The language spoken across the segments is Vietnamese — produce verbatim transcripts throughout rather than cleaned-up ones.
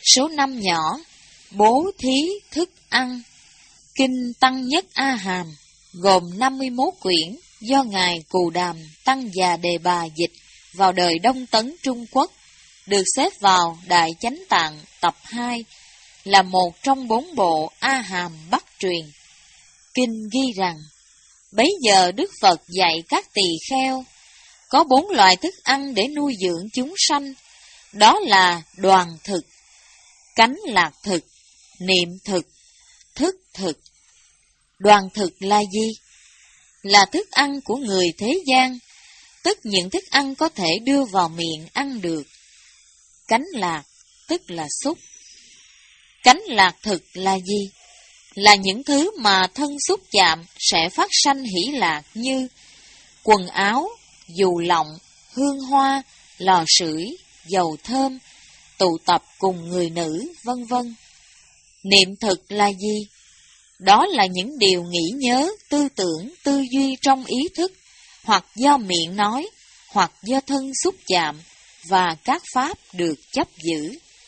Số năm nhỏ, bố thí thức ăn. Kinh Tăng Nhất A Hàm gồm năm mươi mốt quyển do Ngài Cù Đàm Tăng Già Đề Bà dịch vào đời Đông Tấn Trung Quốc, được xếp vào Đại Chánh Tạng tập hai, là một trong bốn bộ A Hàm Bắc truyền. Kinh ghi rằng, bấy giờ Đức Phật dạy các tỳ kheo, có bốn loại thức ăn để nuôi dưỡng chúng sanh, đó là đoàn thực, cánh lạc thực, niệm thực, thức thực. Đoàn thực là gì? Là thức ăn của người thế gian, tức những thức ăn có thể đưa vào miệng ăn được. Cánh lạc, tức là xúc. Cánh lạc thực là gì? Là những thứ mà thân xúc chạm sẽ phát sanh hỷ lạc như quần áo, dù lọng, hương hoa, lò sưởi, dầu thơm, tụ tập cùng người nữ, vân vân. Niệm thực là gì? Đó là những điều nghĩ nhớ, tư tưởng, tư duy trong ý thức, hoặc do miệng nói, hoặc do thân xúc chạm, và các pháp được chấp giữ.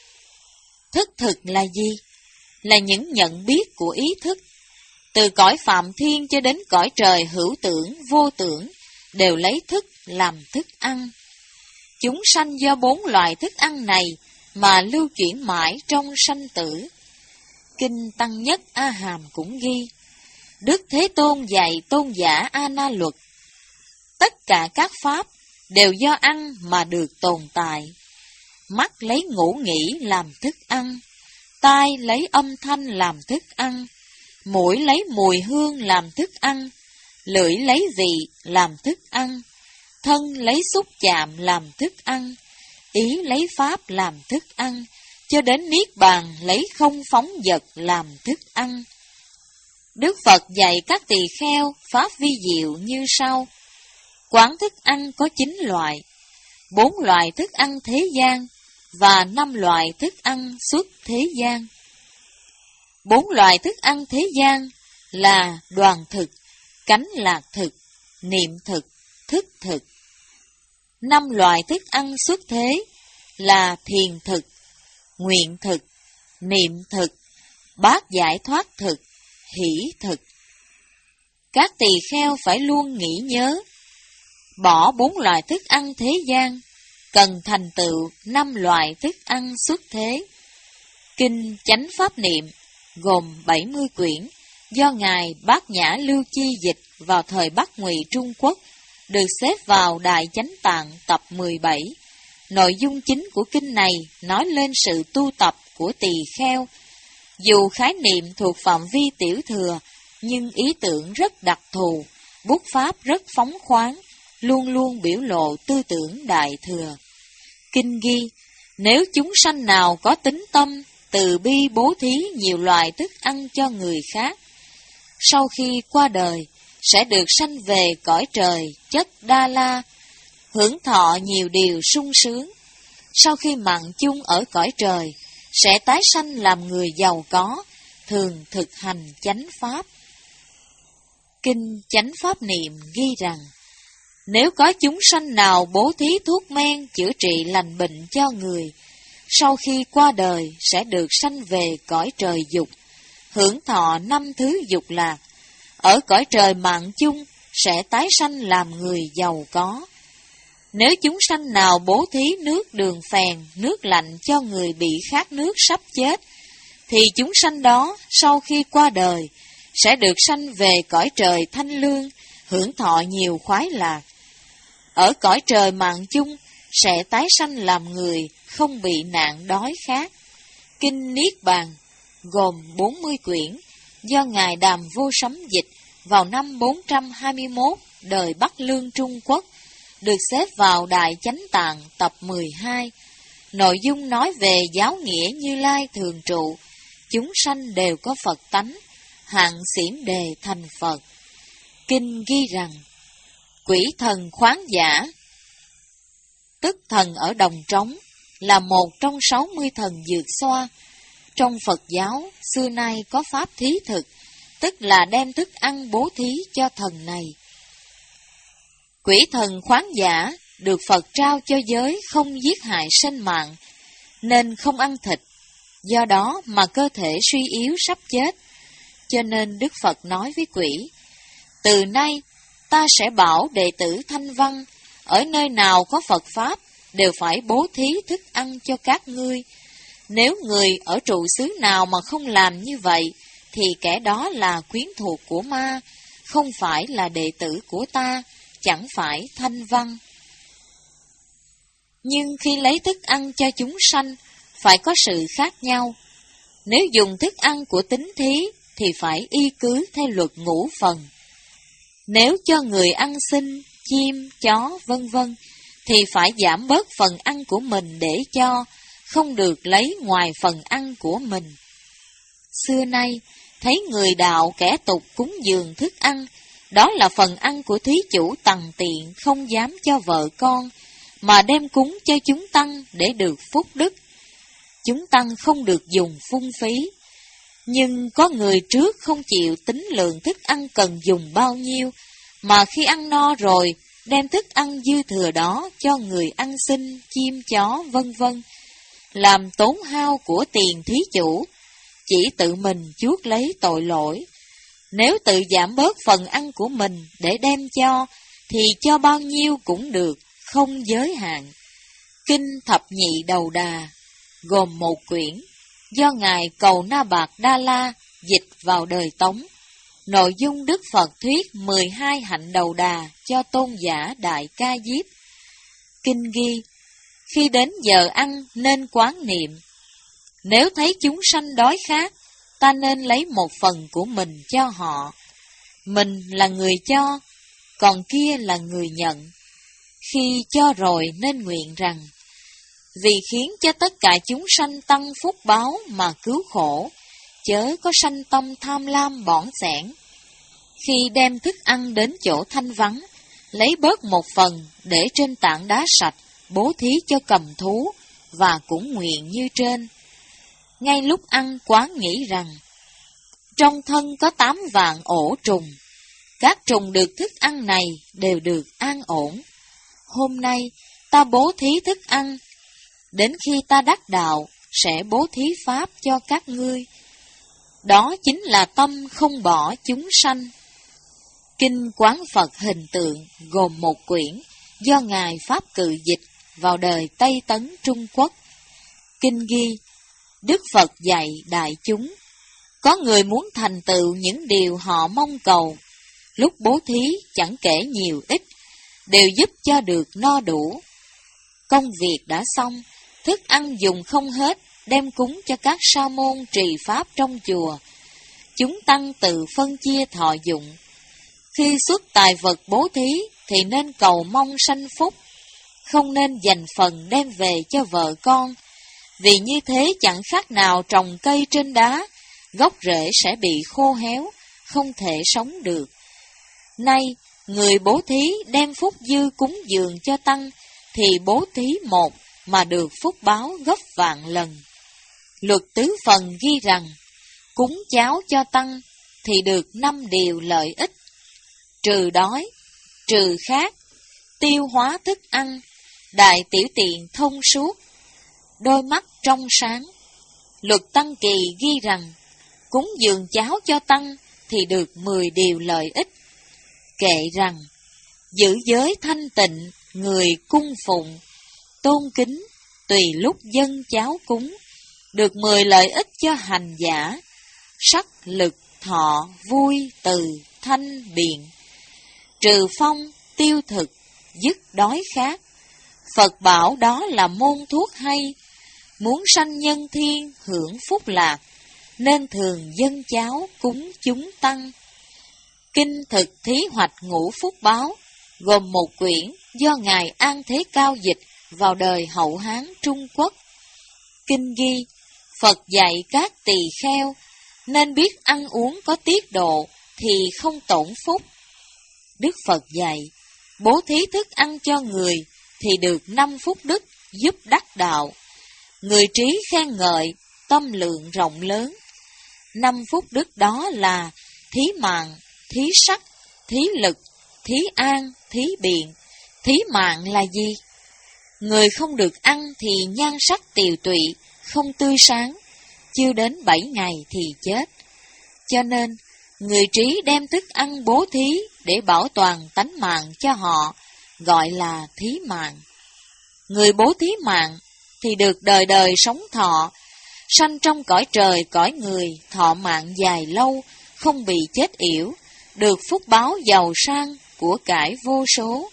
Thức thực là gì? Là những nhận biết của ý thức. Từ cõi phạm thiên cho đến cõi trời hữu tưởng, vô tưởng, đều lấy thức làm thức ăn. Chúng sanh do bốn loại thức ăn này mà lưu chuyển mãi trong sanh tử. Kinh Tăng Nhất A Hàm cũng ghi, Đức Thế Tôn dạy tôn giả A Na Luật, tất cả các pháp đều do ăn mà được tồn tại. Mắt lấy ngũ nghĩ làm thức ăn, tai lấy âm thanh làm thức ăn, mũi lấy mùi hương làm thức ăn, lưỡi lấy vị làm thức ăn, thân lấy xúc chạm làm thức ăn, ý lấy pháp làm thức ăn, cho đến Niết Bàn lấy không phóng vật làm thức ăn. Đức Phật dạy các tỳ kheo pháp vi diệu như sau. Quán thức ăn có chín loại, bốn loại thức ăn thế gian và năm loại thức ăn xuất thế gian. Bốn loại thức ăn thế gian là đoàn thực, cánh lạc thực, niệm thực, thức thực. Năm loại thức ăn xuất thế là thiền thực, nguyện thực, niệm thực, bát giải thoát thực, hỷ thực. Các tỳ kheo phải luôn nghĩ nhớ, bỏ bốn loại thức ăn thế gian, cần thành tựu năm loại thức ăn xuất thế. Kinh Chánh Pháp Niệm gồm bảy mươi quyển do Ngài Bát Nhã Lưu Chi dịch vào thời Bắc Ngụy Trung Quốc, được xếp vào Đại Chánh Tạng tập mười bảy. Nội dung chính của kinh này nói lên sự tu tập của tỳ kheo. Dù khái niệm thuộc phạm vi tiểu thừa, nhưng ý tưởng rất đặc thù, bút pháp rất phóng khoáng, luôn luôn biểu lộ tư tưởng đại thừa. Kinh ghi, nếu chúng sanh nào có tính tâm, từ bi bố thí nhiều loại thức ăn cho người khác, sau khi qua đời, sẽ được sanh về cõi trời chất Đa La, hưởng thọ nhiều điều sung sướng. Sau khi mặn chung ở cõi trời, sẽ tái sanh làm người giàu có, thường thực hành chánh pháp. Kinh Chánh Pháp Niệm ghi rằng, nếu có chúng sanh nào bố thí thuốc men chữa trị lành bệnh cho người, sau khi qua đời sẽ được sanh về cõi trời dục, hưởng thọ năm thứ dục lạc. Ở cõi trời mạn chung sẽ tái sanh làm người giàu có. Nếu chúng sanh nào bố thí nước đường phèn, nước lạnh cho người bị khát nước sắp chết, thì chúng sanh đó sau khi qua đời sẽ được sanh về cõi trời thanh lương, hưởng thọ nhiều khoái lạc. Ở cõi trời mạn chung sẽ tái sanh làm người không bị nạn đói khát. Kinh Niết Bàn gồm bốn mươi quyển do Ngài Đàm Vô Sấm dịch vào năm bốn trăm hai mươi mốt đời Bắc Lương Trung Quốc, được xếp vào Đại Chánh Tạng tập mười hai. Nội dung nói về giáo nghĩa Như Lai thường trụ, chúng sanh đều có Phật tánh, hạng xiển đề thành Phật. Kinh ghi rằng, quỷ thần khoáng giả, tức thần ở đồng trống, là một trong sáu mươi thần dược xoa. Trong Phật giáo, xưa nay có pháp thí thực, tức là đem thức ăn bố thí cho thần này. Quỷ thần khoáng giả được Phật trao cho giới không giết hại sinh mạng, nên không ăn thịt, do đó mà cơ thể suy yếu sắp chết. Cho nên Đức Phật nói với quỷ, từ nay ta sẽ bảo đệ tử Thanh Văn, ở nơi nào có Phật Pháp, đều phải bố thí thức ăn cho các ngươi. Nếu người ở trụ xứ nào mà không làm như vậy, thì kẻ đó là quyến thuộc của ma, không phải là đệ tử của ta, chẳng phải Thanh Văn. Nhưng khi lấy thức ăn cho chúng sanh, phải có sự khác nhau. Nếu dùng thức ăn của tín thí, thì phải y cứ theo luật ngũ phần. Nếu cho người ăn xin, chim, chó, vân vân, thì phải giảm bớt phần ăn của mình để cho, không được lấy ngoài phần ăn của mình. Xưa nay, thấy người đạo kẻ tục cúng dường thức ăn, đó là phần ăn của thí chủ tằn tiện, không dám cho vợ con, mà đem cúng cho chúng tăng để được phúc đức. Chúng tăng không được dùng phung phí. Nhưng có người trước không chịu tính lượng thức ăn cần dùng bao nhiêu, mà khi ăn no rồi, đem thức ăn dư thừa đó cho người ăn xin, chim chó, vân vân, làm tốn hao của tiền thí chủ, chỉ tự mình chuốc lấy tội lỗi. Nếu tự giảm bớt phần ăn của mình để đem cho, thì cho bao nhiêu cũng được, không giới hạn. Kinh Thập Nhị Đầu Đà, gồm một quyển, do Ngài Cầu Na Bạc Đa La dịch vào đời Tống. Nội dung Đức Phật thuyết mười hai hạnh đầu đà cho tôn giả Đại Ca Diếp. Kinh ghi, khi đến giờ ăn nên quán niệm, nếu thấy chúng sanh đói khát, ta nên lấy một phần của mình cho họ. Mình là người cho, còn kia là người nhận. Khi cho rồi nên nguyện rằng, vì khiến cho tất cả chúng sanh tăng phúc báo mà cứu khổ, chớ có sanh tâm tham lam bỏn sẻn. Khi đem thức ăn đến chỗ thanh vắng, lấy bớt một phần để trên tảng đá sạch, bố thí cho cầm thú, và cũng nguyện như trên. Ngay lúc ăn quán nghĩ rằng, trong thân có tám vạn ổ trùng, các trùng được thức ăn này đều được an ổn. Hôm nay ta bố thí thức ăn, đến khi ta đắc đạo sẽ bố thí pháp cho các ngươi. Đó chính là tâm không bỏ chúng sanh. Kinh Quán Phật Hình Tượng gồm một quyển, do Ngài Pháp Cự dịch vào đời Tây Tấn Trung Quốc. Kinh ghi, Đức Phật dạy đại chúng, có người muốn thành tựu những điều họ mong cầu, lúc bố thí chẳng kể nhiều ít, đều giúp cho được no đủ. Công việc đã xong, thức ăn dùng không hết, đem cúng cho các sa môn trì pháp trong chùa. Chúng tăng tự phân chia thọ dụng. Khi xuất tài vật bố thí, thì nên cầu mong sanh phúc, không nên dành phần đem về cho vợ con, vì như thế chẳng khác nào trồng cây trên đá, gốc rễ sẽ bị khô héo, không thể sống được. Nay, người bố thí đem phúc dư cúng dường cho tăng, thì bố thí một mà được phúc báo gấp vạn lần. Luật tứ phần ghi rằng, cúng cháo cho tăng thì được năm điều lợi ích: trừ đói, trừ khát, tiêu hóa thức ăn, đại tiểu tiện thông suốt, đôi mắt trong sáng. Luật Tăng Kỳ ghi rằng, cúng dường cháo cho tăng thì được mười điều lợi ích. Kệ rằng, giữ giới thanh tịnh, người cung phụng, tôn kính, tùy lúc dân cháo cúng, được mười lợi ích cho hành giả: sắc, lực, thọ, vui, từ, thanh, biện. Trừ phong, tiêu thực, dứt đói khát. Phật bảo đó là môn thuốc hay, muốn sanh nhân thiên hưởng phúc lạc, nên thường dân cháo cúng chúng tăng. Kinh Thực Thí Hoạch Ngũ Phúc Báo gồm một quyển, do Ngài An Thế Cao dịch vào đời Hậu Hán Trung Quốc. Kinh ghi, Phật dạy các tỳ kheo nên biết ăn uống có tiết độ thì không tổn phúc. Đức Phật dạy, bố thí thức ăn cho người thì được năm phúc đức giúp đắc đạo. Người trí khen ngợi, tâm lượng rộng lớn. Năm phúc đức đó là thí mạng, thí sắc, thí lực, thí an, thí biện. Thí mạng là gì? Người không được ăn thì nhan sắc tiều tụy, không tươi sáng. chưa đến bảy ngày thì chết. Cho nên, người trí đem thức ăn bố thí để bảo toàn tánh mạng cho họ, gọi là thí mạng. Người bố thí mạng thì được đời đời sống thọ, sanh trong cõi trời cõi người, thọ mạng dài lâu, không bị chết yểu, được phúc báo giàu sang, của cải vô số.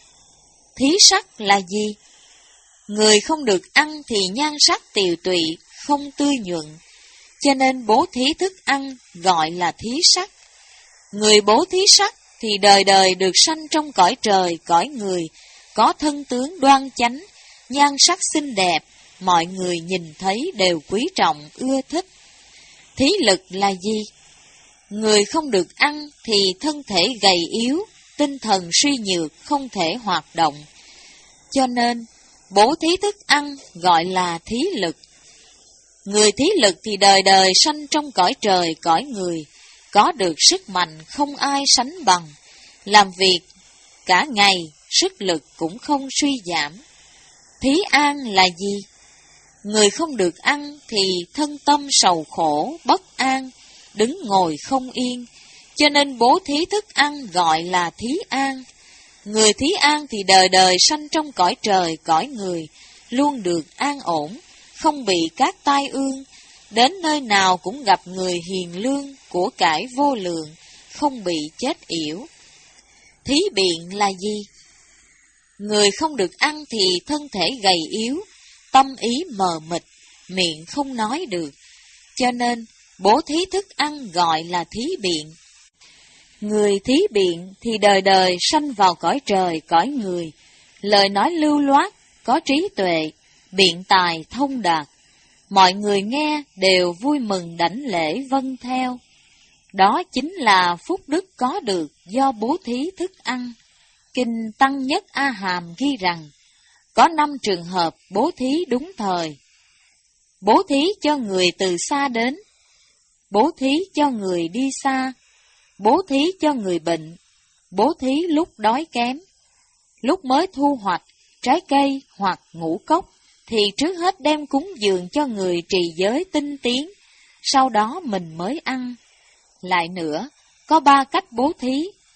Thí sắc là gì? Người không được ăn thì nhan sắc tiều tụy, không tươi nhuận, cho nên bố thí thức ăn gọi là thí sắc. Người bố thí sắc thì đời đời được sanh trong cõi trời, cõi người, có thân tướng đoan chánh, nhan sắc xinh đẹp, mọi người nhìn thấy đều quý trọng, ưa thích. Thí lực là gì? Người không được ăn thì thân thể gầy yếu, tinh thần suy nhược, không thể hoạt động. Cho nên, bố thí thức ăn gọi là thí lực. Người thí lực thì đời đời sanh trong cõi trời, cõi người, có được sức mạnh không ai sánh bằng, làm việc cả ngày, sức lực cũng không suy giảm. Thí an là gì? Người không được ăn thì thân tâm sầu khổ, bất an, đứng ngồi không yên, cho nên bố thí thức ăn gọi là thí an. Người thí an thì đời đời sanh trong cõi trời, cõi người, luôn được an ổn, không bị các tai ương, đến nơi nào cũng gặp người hiền lương, của cải vô lượng, không bị chết yểu. Thí biện là gì? Người không được ăn thì thân thể gầy yếu, tâm ý mờ mịt, miệng không nói được, cho nên bố thí thức ăn gọi là thí biện. Người thí biện thì đời đời sanh vào cõi trời, cõi người, lời nói lưu loát, có trí tuệ, biện tài thông đạt, mọi người nghe đều vui mừng đảnh lễ vâng theo. Đó chính là phúc đức có được do bố thí thức ăn. Kinh Tăng Nhất A Hàm ghi rằng, có năm trường hợp bố thí đúng thời. Bố thí cho người từ xa đến, bố thí cho người đi xa, bố thí cho người bệnh, bố thí lúc đói kém. Lúc mới thu hoạch trái cây hoặc ngũ cốc, thì trước hết đem cúng dường cho người trì giới tinh tiến, sau đó mình mới ăn. Lại nữa, có ba cách bố thí.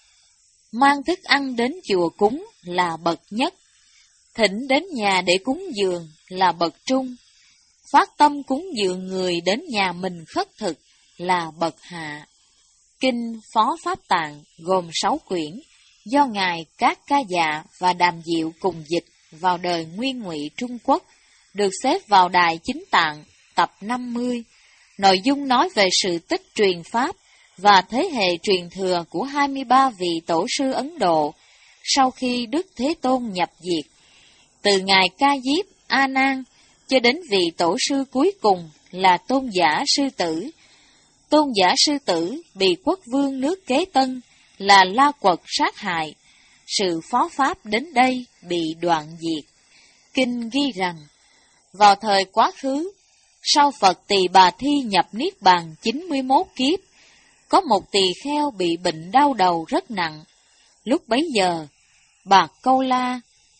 Mang thức ăn đến chùa cúng là bậc nhất, thỉnh đến nhà để cúng dường là bậc trung, phát tâm cúng dường người đến nhà mình khất thực là bậc hạ. Kinh Phó Pháp Tạng gồm sáu quyển, do Ngài Các Ca Dạ và Đàm Diệu cùng dịch vào đời Nguyên Ngụy Trung Quốc, được xếp vào Đài Chính Tạng, tập năm mươi. Nội dung nói về sự tích truyền Pháp và thế hệ truyền thừa của hai mươi ba vị tổ sư Ấn Độ sau khi Đức Thế Tôn nhập diệt, từ Ngài Ca Diếp, A Nan cho đến vị tổ sư cuối cùng là Tôn giả Sư Tử. Tôn giả Sư Tử bị quốc vương nước Kế Tân là La Quật sát hại, sự phó pháp đến đây bị đoạn diệt. Kinh ghi rằng, vào thời quá khứ, sau Phật Tỳ Bà Thi nhập Niết Bàn chín mươi mốt kiếp, có một tỳ kheo bị bệnh đau đầu rất nặng. Lúc bấy giờ, bà Câu La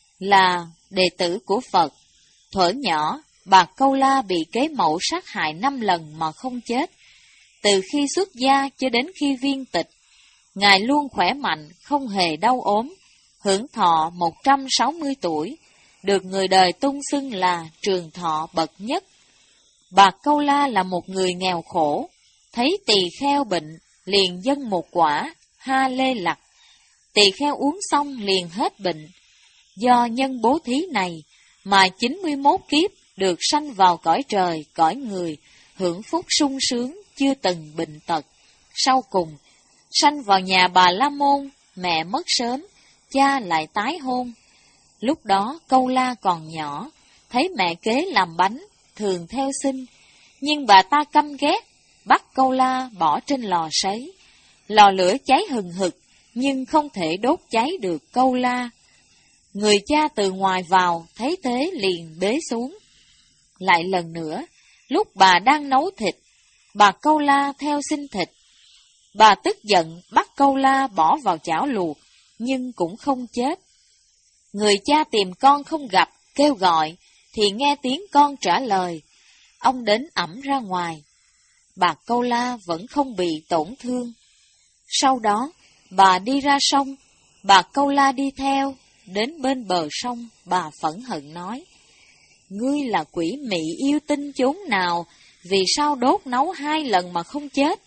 là đệ tử của Phật. Thuở nhỏ, bà Câu La bị kế mẫu sát hại năm lần mà không chết. Từ khi xuất gia cho đến khi viên tịch, Ngài luôn khỏe mạnh, không hề đau ốm, hưởng thọ một trăm sáu mươi tuổi, được người đời tung xưng là trường thọ bậc nhất. Bà Câu La là một người nghèo khổ, thấy tỳ kheo bệnh, liền dâng một quả ha lê lặc. Tỳ kheo uống xong liền hết bệnh. Do nhân bố thí này mà chín mươi mốt kiếp được sanh vào cõi trời, cõi người, hưởng phúc sung sướng, chưa từng bệnh tật. Sau cùng, sanh vào nhà bà La Môn, mẹ mất sớm, cha lại tái hôn. Lúc đó Câu La còn nhỏ, thấy mẹ kế làm bánh, thường theo xin, nhưng bà ta căm ghét, bắt Câu La bỏ trên lò sấy. Lò lửa cháy hừng hực, nhưng không thể đốt cháy được Câu La. Người cha từ ngoài vào, thấy thế liền bế xuống. Lại lần nữa, lúc bà đang nấu thịt, bà Câu La theo xin thịt. Bà tức giận bắt Câu La bỏ vào chảo luộc, nhưng cũng không chết. Người cha tìm con không gặp, kêu gọi, thì nghe tiếng con trả lời, ông đến ẵm ra ngoài. Bà Câu La vẫn không bị tổn thương. Sau đó, bà đi ra sông, bà Câu La đi theo, đến bên bờ sông, bà phẫn hận nói: Ngươi là quỷ mị yêu tinh chốn nào, vì sao đốt nấu hai lần mà không chết?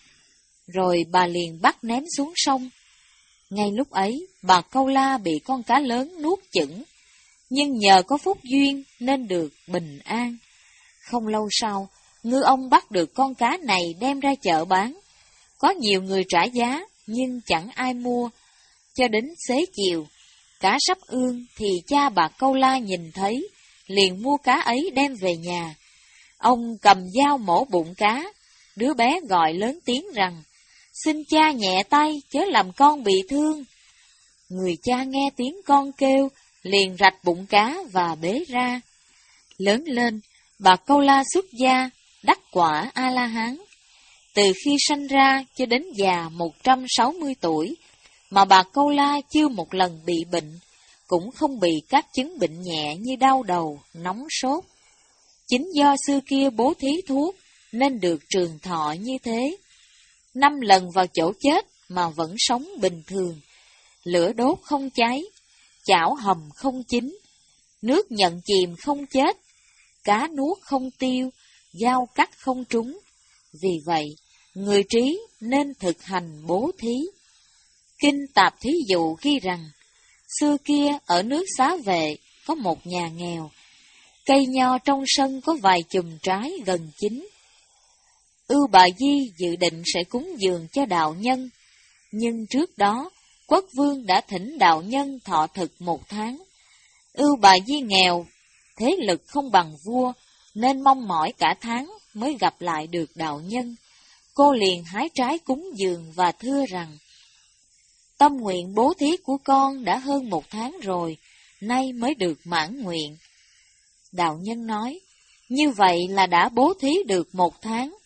Rồi bà liền bắt ném xuống sông. Ngay lúc ấy, bà Câu La bị con cá lớn nuốt chửng, nhưng nhờ có phúc duyên nên được bình an. Không lâu sau, ngư ông bắt được con cá này đem ra chợ bán. Có nhiều người trả giá, nhưng chẳng ai mua. Cho đến xế chiều, cá sắp ương thì cha bà Câu La nhìn thấy, liền mua cá ấy đem về nhà. Ông cầm dao mổ bụng cá, đứa bé gọi lớn tiếng rằng: Xin cha nhẹ tay, chớ làm con bị thương. Người cha nghe tiếng con kêu, liền rạch bụng cá và bế ra. Lớn lên, bà Câu La xuất gia, đắc quả A-la-hán. Từ khi sanh ra cho đến già một trăm sáu mươi tuổi, mà bà Câu La chưa một lần bị bệnh, cũng không bị các chứng bệnh nhẹ như đau đầu, nóng sốt. Chính do xưa kia bố thí thuốc, nên được trường thọ như thế. Năm lần vào chỗ chết mà vẫn sống bình thường. Lửa đốt không cháy, chảo hầm không chín, nước nhận chìm không chết, cá nuốt không tiêu, dao cắt không trúng. Vì vậy, người trí nên thực hành bố thí. Kinh Tạp Thí Dụ ghi rằng, xưa kia ở nước Xá Vệ có một nhà nghèo, cây nho trong sân có vài chùm trái gần chín. Ưu Bà Di dự định sẽ cúng dường cho đạo nhân, nhưng trước đó quốc vương đã thỉnh đạo nhân thọ thực một tháng. Ưu Bà Di nghèo, thế lực không bằng vua, nên mong mỏi cả tháng mới gặp lại được đạo nhân. Cô liền hái trái cúng dường và thưa rằng: Tâm nguyện bố thí của con đã hơn một tháng rồi, nay mới được mãn nguyện. Đạo nhân nói: Như vậy là đã bố thí được một tháng.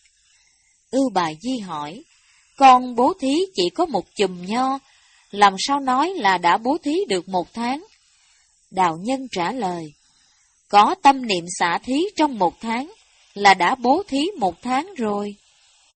Ưu Bà Di hỏi: Con bố thí chỉ có một chùm nho, làm sao nói là đã bố thí được một tháng? Đạo nhân trả lời: Có tâm niệm xả thí trong một tháng, là đã bố thí một tháng rồi.